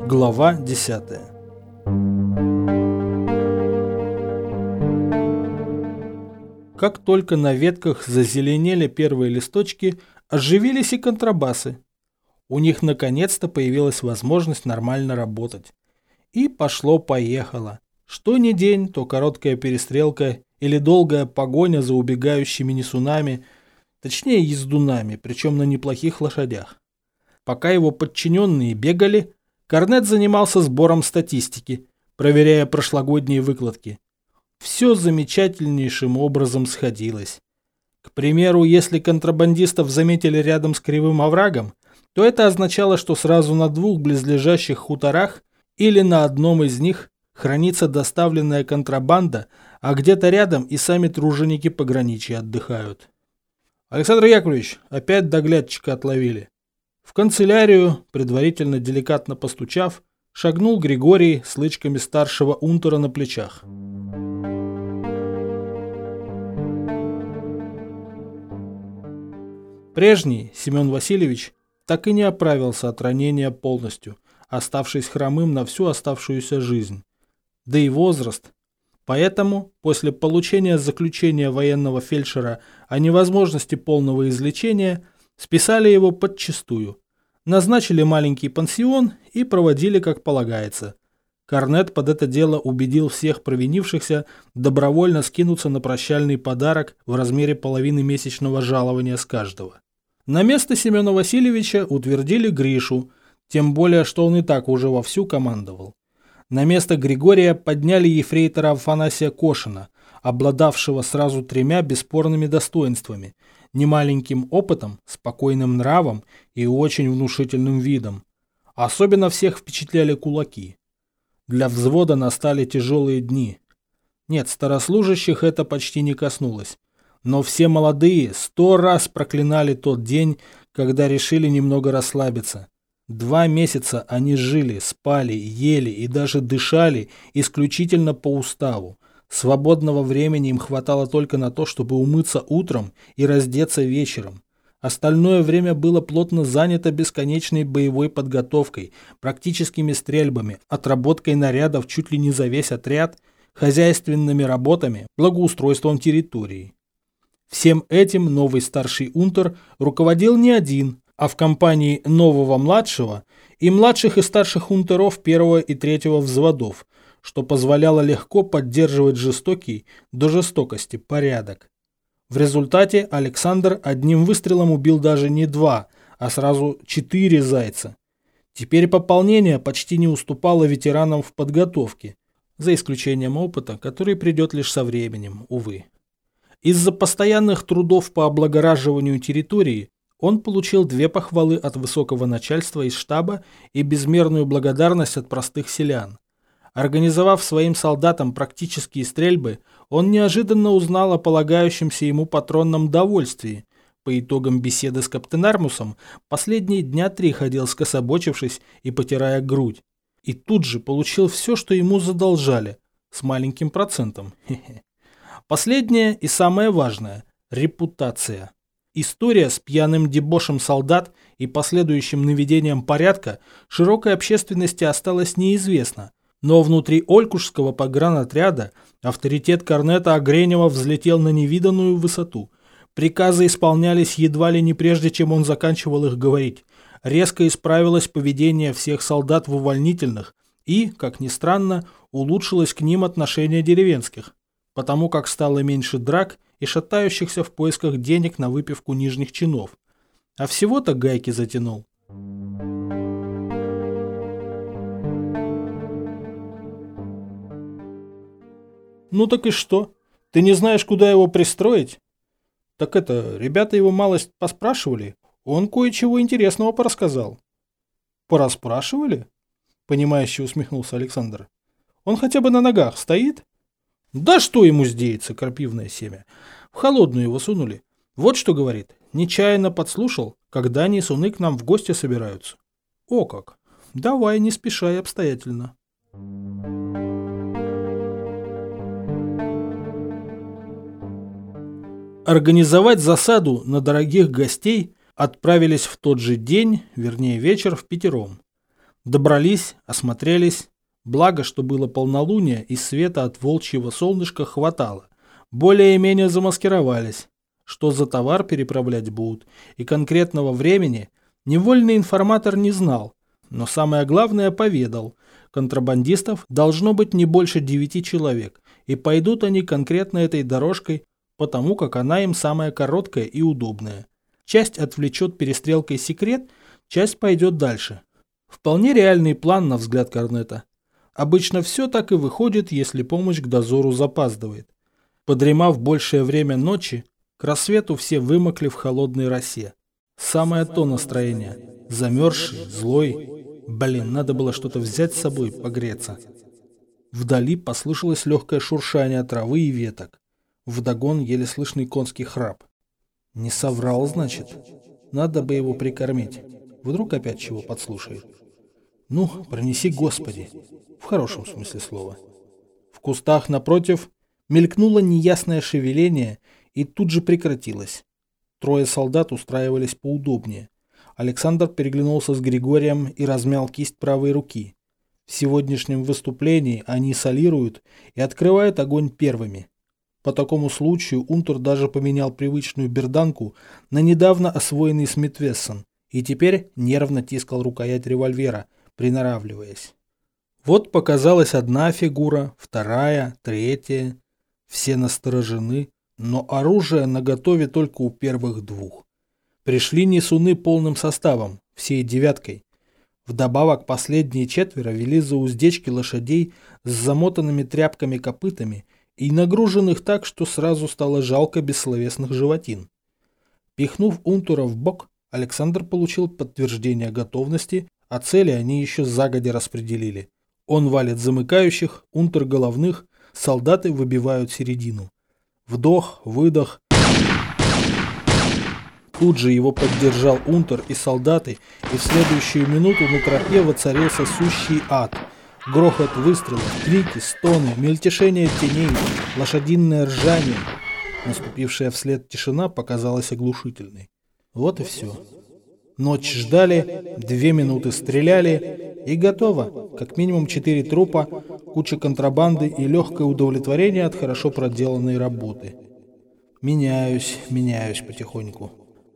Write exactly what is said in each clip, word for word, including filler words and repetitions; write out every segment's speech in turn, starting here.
Глава десятая. Как только на ветках зазеленели первые листочки, оживились и контрабасы. У них наконец-то появилась возможность нормально работать. И пошло-поехало. Что ни день, то короткая перестрелка или долгая погоня за убегающими несунами, точнее ездунами, причем на неплохих лошадях. Пока его подчиненные бегали, Корнет занимался сбором статистики, проверяя прошлогодние выкладки. Все замечательнейшим образом сходилось. К примеру, если контрабандистов заметили рядом с Кривым оврагом, то это означало, что сразу на двух близлежащих хуторах или на одном из них хранится доставленная контрабанда, а где-то рядом и сами труженики пограничья отдыхают. Александр Яковлевич, опять доглядчика отловили. В канцелярию, предварительно деликатно постучав, шагнул Григорий с лычками старшего унтера на плечах. Прежний Семен Васильевич так и не оправился от ранения полностью, оставшись хромым на всю оставшуюся жизнь. Да и возраст. Поэтому, после получения заключения военного фельдшера о невозможности полного излечения, списали его подчистую. Назначили маленький пансион и проводили как полагается. Корнет под это дело убедил всех провинившихся добровольно скинуться на прощальный подарок в размере половины месячного жалования с каждого. На место Семена Васильевича утвердили Гришу, тем более, что он и так уже вовсю командовал. На место Григория подняли ефрейтора Афанасия Кошина, обладавшего сразу тремя бесспорными достоинствами – немаленьким опытом, спокойным нравом и очень внушительным видом. Особенно всех впечатляли кулаки. Для взвода настали тяжелые дни. Нет, старослужащих это почти не коснулось. Но все молодые сто раз проклинали тот день, когда решили немного расслабиться. Два месяца они жили, спали, ели и даже дышали исключительно по уставу. Свободного времени им хватало только на то, чтобы умыться утром и раздеться вечером. Остальное время было плотно занято бесконечной боевой подготовкой, практическими стрельбами, отработкой нарядов чуть ли не за весь отряд, хозяйственными работами, благоустройством территории. Всем этим новый старший унтер руководил не один, а в компании нового младшего и младших и старших унтеров первого и третьего взводов, что позволяло легко поддерживать жестокий до жестокости порядок. В результате Александр одним выстрелом убил даже не два, а сразу четыре зайца. Теперь пополнение почти не уступало ветеранам в подготовке, за исключением опыта, который придет лишь со временем, увы. Из-за постоянных трудов по облагораживанию территории он получил две похвалы от высокого начальства из штаба и безмерную благодарность от простых селян. Организовав своим солдатам практические стрельбы, он неожиданно узнал о полагающемся ему патронном довольствии. По итогам беседы с Каптенармусом последние дня три ходил скособочившись и потирая грудь. И тут же получил все, что ему задолжали, с маленьким процентом. Хе-хе. Последнее и самое важное – репутация. История с пьяным дебошем солдат и последующим наведением порядка широкой общественности осталась неизвестна. Но внутри Олькушского погранотряда авторитет корнета Огренева взлетел на невиданную высоту. Приказы исполнялись едва ли не прежде, чем он заканчивал их говорить. Резко исправилось поведение всех солдат в увольнительных и, как ни странно, улучшилось к ним отношение деревенских, потому как стало меньше драк и шатающихся в поисках денег на выпивку нижних чинов. А всего-то гайки затянул. Ну так и что? Ты не знаешь, куда его пристроить? Так это, ребята его малость поспрашивали, он кое-чего интересного порассказал. Пораспрашивали? Понимающе усмехнулся Александр. Он хотя бы на ногах стоит? Да что ему здеется, крапивное семя. В холодную его сунули. Вот что говорит, нечаянно подслушал, когда несуны к нам в гости собираются. О как! Давай, не спеша и обстоятельно. Организовать засаду на дорогих гостей отправились в тот же день, вернее вечер, впятером. Добрались, осмотрелись. Благо, что было полнолуние и света от волчьего солнышка хватало. Более-менее замаскировались. Что за товар переправлять будут, и конкретного времени невольный информатор не знал, но самое главное поведал. Контрабандистов должно быть не больше девяти человек, и пойдут они конкретно этой дорожкой, потому как она им самая короткая и удобная. Часть отвлечет перестрелкой секрет, часть пойдет дальше. Вполне реальный план, на взгляд Корнета. Обычно все так и выходит, если помощь к дозору запаздывает. Подремав большее время ночи, к рассвету все вымокли в холодной росе. Самое то настроение. Замерзший, злой. Блин, надо было что-то взять с собой, погреться. Вдали послышалось легкое шуршание травы и веток. Вдогон еле слышный конский храп. Не соврал, значит? Надо бы его прикормить. Вдруг опять чего подслушает. Ну, пронеси, Господи. В хорошем смысле слова. В кустах напротив мелькнуло неясное шевеление и тут же прекратилось. Трое солдат устраивались поудобнее. Александр переглянулся с Григорием и размял кисть правой руки. В сегодняшнем выступлении они солируют и открывают огонь первыми. По такому случаю Унтер даже поменял привычную берданку на недавно освоенный Смит-Вессон и теперь нервно тискал рукоять револьвера, приноравливаясь. Вот показалась одна фигура, вторая, третья. Все насторожены, но оружие наготове только у первых двух. Пришли несуны полным составом, всей девяткой. Вдобавок последние четверо вели за уздечки лошадей с замотанными тряпками копытами и нагруженных так, что сразу стало жалко бессловесных животин. Пихнув Унтера в бок, Александр получил подтверждение готовности, а цели они еще загодя распределили. Он валит замыкающих, Унтер головных, солдаты выбивают середину. Вдох, выдох. Тут же его поддержал Унтер и солдаты, и в следующую минуту на тропе воцарился сущий ад. Грохот выстрелов, крики, стоны, мельтешение теней, лошадиное ржание. Наступившая вслед тишина показалась оглушительной. Вот и все. Ночь ждали, две минуты стреляли, и готово. Как минимум четыре трупа, куча контрабанды и легкое удовлетворение от хорошо проделанной работы. Меняюсь, меняюсь потихоньку.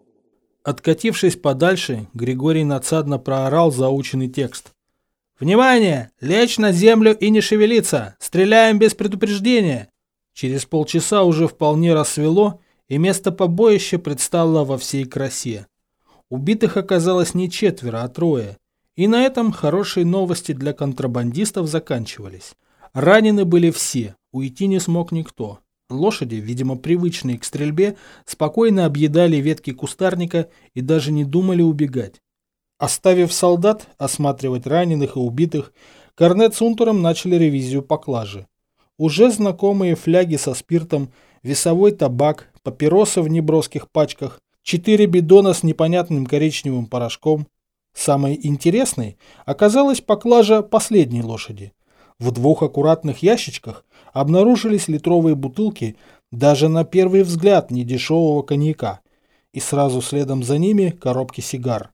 Откатившись подальше, Григорий надсадно проорал заученный текст. «Внимание! Лечь на землю и не шевелиться! Стреляем без предупреждения!» Через полчаса уже вполне рассвело, и место побоища предстало во всей красе. Убитых оказалось не четверо, а трое. И на этом хорошие новости для контрабандистов заканчивались. Ранены были все, уйти не смог никто. Лошади, видимо привычные к стрельбе, спокойно объедали ветки кустарника и даже не думали убегать. Оставив солдат осматривать раненых и убитых, Корнет с Унтером начали ревизию поклажи. Уже знакомые фляги со спиртом, весовой табак, папиросы в неброских пачках, четыре бидона с непонятным коричневым порошком. Самой интересной оказалась поклажа последней лошади. В двух аккуратных ящичках обнаружились литровые бутылки даже на первый взгляд недешевого коньяка, и сразу следом за ними коробки сигар.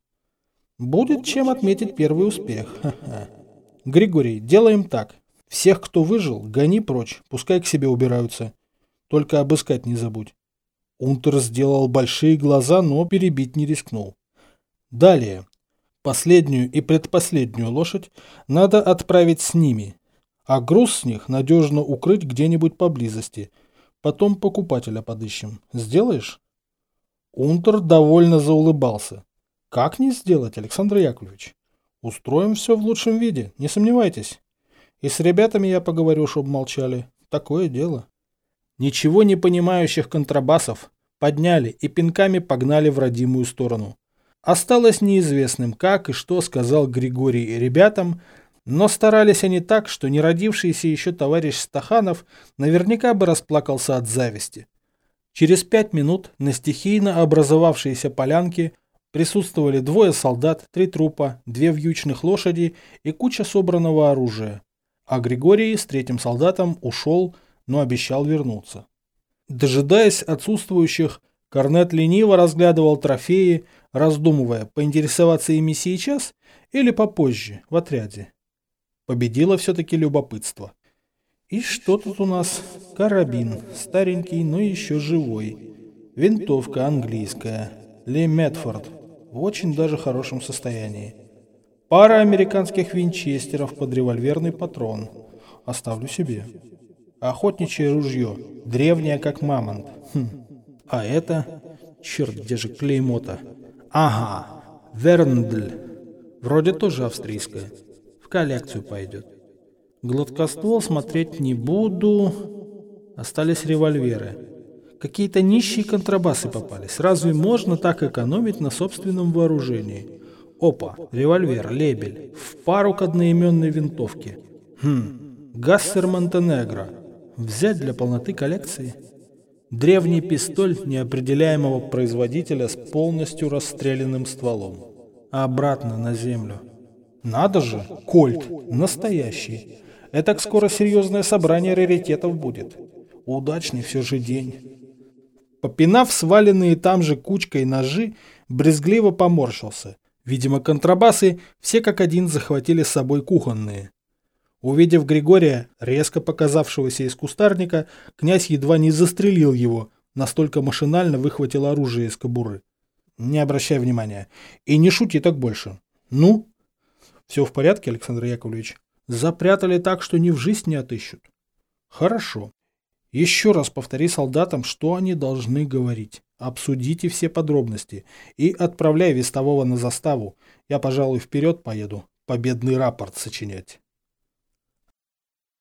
Будет чем отметить первый успех. Ха-ха. Григорий, делаем так. Всех, кто выжил, гони прочь, пускай к себе убираются. Только обыскать не забудь. Унтер сделал большие глаза, но перебить не рискнул. Далее. Последнюю и предпоследнюю лошадь надо отправить с ними, а груз с них надежно укрыть где-нибудь поблизости. Потом покупателя подыщем. Сделаешь? Унтер довольно заулыбался. Как не сделать, Александр Яковлевич? Устроим все в лучшем виде, не сомневайтесь. И с ребятами я поговорю, чтоб молчали. Такое дело. Ничего не понимающих контрабасов подняли и пинками погнали в родимую сторону. Осталось неизвестным, как и что сказал Григорий ребятам, но старались они так, что неродившийся еще товарищ Стаханов наверняка бы расплакался от зависти. Через пять минут на стихийно образовавшейся полянке присутствовали двое солдат, три трупа, две вьючных лошади и куча собранного оружия. А Григорий с третьим солдатом ушел, но обещал вернуться. Дожидаясь отсутствующих, Корнет лениво разглядывал трофеи, раздумывая, поинтересоваться ими сейчас или попозже, в отряде. Победило все-таки любопытство. И что тут у нас? Карабин, старенький, но еще живой. Винтовка английская, Ли Метфорд, в очень даже хорошем состоянии. Пара американских винчестеров под револьверный патрон. Оставлю себе. Охотничье ружье, древнее как мамонт. Хм. А это... Черт, где же клеймо-то? Ага, Верндль. Вроде тоже австрийская. В коллекцию пойдет. Гладкоствол смотреть не буду. Остались револьверы. Какие-то нищие контрабасы попались. Разве можно так экономить на собственном вооружении? Опа, револьвер, лебель. В пару к одноименной винтовке. Хм, Гассер Монтенегро. Взять для полноты коллекции? Древний пистоль неопределяемого производителя с полностью расстрелянным стволом. Обратно на землю. Надо же, кольт, настоящий. Этак скоро серьезное собрание раритетов будет. Удачный все же день. Попинав сваленные там же кучкой ножи, брезгливо поморщился. Видимо, контрабасы все как один захватили с собой кухонные. Увидев Григория, резко показавшегося из кустарника, князь едва не застрелил его, настолько машинально выхватил оружие из кобуры. Не обращай внимания. И не шути так больше. Ну? Все в порядке, Александр Яковлевич? Запрятали так, что ни в жизнь не отыщут. Хорошо. Еще раз повтори солдатам, что они должны говорить. Обсудите все подробности и отправляй вестового на заставу. Я, пожалуй, вперед поеду победный рапорт сочинять.